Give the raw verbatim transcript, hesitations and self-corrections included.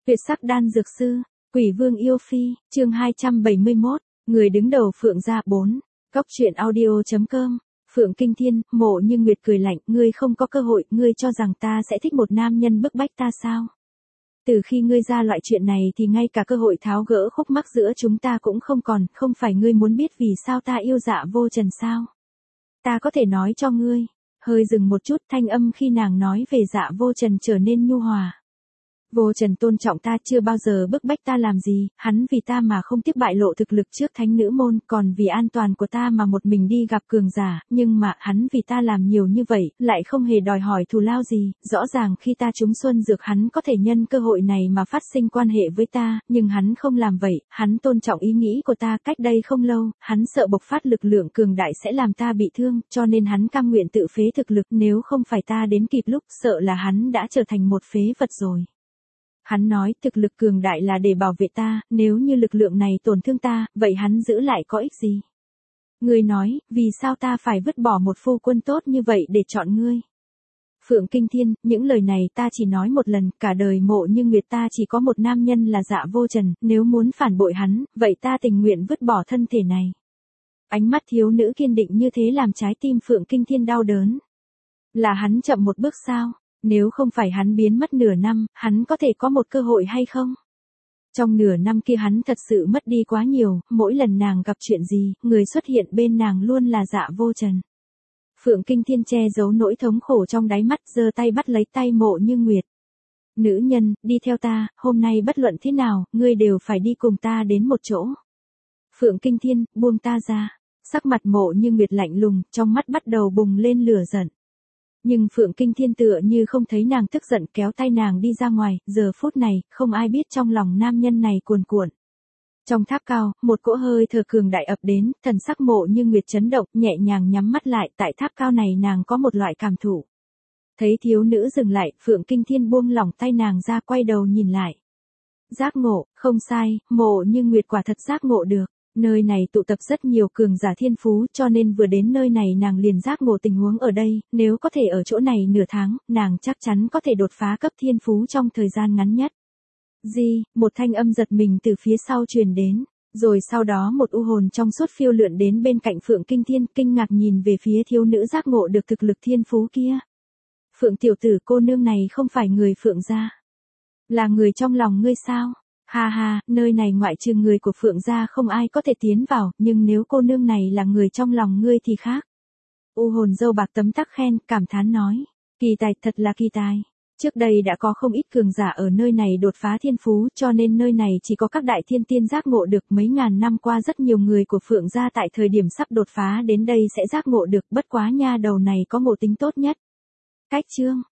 Tuyệt sắc đan dược sư, Quỷ Vương yêu phi, chương hai trăm bảy mươi mốt, người đứng đầu Phượng gia bốn. Góc truyện audio chấm com. Phượng Kinh Thiên, Mộ Như Nguyệt cười lạnh, ngươi không có cơ hội, ngươi cho rằng ta sẽ thích một nam nhân bức bách ta sao? Từ khi ngươi ra loại chuyện này thì ngay cả cơ hội tháo gỡ khúc mắc giữa chúng ta cũng không còn, không phải ngươi muốn biết vì sao ta yêu Dạ Vô Trần sao? Ta có thể nói cho ngươi. Hơi dừng một chút, thanh âm khi nàng nói về Dạ Vô Trần trở nên nhu hòa. Vô Trần tôn trọng ta, chưa bao giờ bức bách ta làm gì, hắn vì ta mà không tiếc bại lộ thực lực trước thánh nữ môn, còn vì an toàn của ta mà một mình đi gặp cường giả, nhưng mà hắn vì ta làm nhiều như vậy, lại không hề đòi hỏi thù lao gì, rõ ràng khi ta trúng xuân dược hắn có thể nhân cơ hội này mà phát sinh quan hệ với ta, nhưng hắn không làm vậy, hắn tôn trọng ý nghĩ của ta. Cách đây không lâu, hắn sợ bộc phát lực lượng cường đại sẽ làm ta bị thương, cho nên hắn cam nguyện tự phế thực lực, nếu không phải ta đến kịp lúc, sợ là hắn đã trở thành một phế vật rồi. Hắn nói thực lực cường đại là để bảo vệ ta, nếu như lực lượng này tổn thương ta, vậy hắn giữ lại có ích gì? Ngươi nói, vì sao ta phải vứt bỏ một phu quân tốt như vậy để chọn ngươi? Phượng Kinh Thiên, những lời này ta chỉ nói một lần, cả đời Mộ Như Nguyệt ta chỉ có một nam nhân là Dạ Vô Trần, nếu muốn phản bội hắn, vậy ta tình nguyện vứt bỏ thân thể này. Ánh mắt thiếu nữ kiên định như thế làm trái tim Phượng Kinh Thiên đau đớn. Là hắn chậm một bước sao? Nếu không phải hắn biến mất nửa năm, hắn có thể có một cơ hội hay không? Trong nửa năm kia hắn thật sự mất đi quá nhiều, mỗi lần nàng gặp chuyện gì, người xuất hiện bên nàng luôn là Dạ Vô Trần. Phượng Kinh Thiên che giấu nỗi thống khổ trong đáy mắt, giơ tay bắt lấy tay Mộ Như Nguyệt. Nữ nhân, đi theo ta, hôm nay bất luận thế nào, ngươi đều phải đi cùng ta đến một chỗ. Phượng Kinh Thiên, buông ta ra. Sắc mặt Mộ Như Nguyệt lạnh lùng, trong mắt bắt đầu bùng lên lửa giận. Nhưng Phượng Kinh Thiên tựa như không thấy nàng tức giận, kéo tay nàng đi ra ngoài, giờ phút này, không ai biết trong lòng nam nhân này cuồn cuộn. Trong tháp cao, một cỗ hơi thở cường đại ập đến, thần sắc Mộ Như Nguyệt chấn động, nhẹ nhàng nhắm mắt lại, tại tháp cao này nàng có một loại cảm thụ. Thấy thiếu nữ dừng lại, Phượng Kinh Thiên buông lỏng tay nàng ra, quay đầu nhìn lại. Giác ngộ, không sai, Mộ Như Nguyệt quả thật giác ngộ được. Nơi này tụ tập rất nhiều cường giả thiên phú, cho nên vừa đến nơi này nàng liền giác ngộ tình huống ở đây, nếu có thể ở chỗ này nửa tháng, nàng chắc chắn có thể đột phá cấp thiên phú trong thời gian ngắn nhất. Di, một thanh âm giật mình từ phía sau truyền đến, rồi sau đó một u hồn trong suốt phiêu lượn đến bên cạnh Phượng Kinh Thiên, kinh ngạc nhìn về phía thiếu nữ giác ngộ được thực lực thiên phú kia. Phượng tiểu tử, cô nương này không phải người Phượng gia, là người trong lòng ngươi sao? Ha ha, nơi này ngoại trừ người của Phượng gia không ai có thể tiến vào, nhưng nếu cô nương này là người trong lòng ngươi thì khác. U hồn dâu bạc tấm tắc khen, cảm thán nói. Kỳ tài, thật là kỳ tài. Trước đây đã có không ít cường giả ở nơi này đột phá thiên phú, cho nên nơi này chỉ có các đại thiên tiên giác ngộ được. Mấy ngàn năm qua rất nhiều người của Phượng gia tại thời điểm sắp đột phá đến đây sẽ giác ngộ được, bất quá nha đầu này có ngộ tính tốt nhất. Cách chương,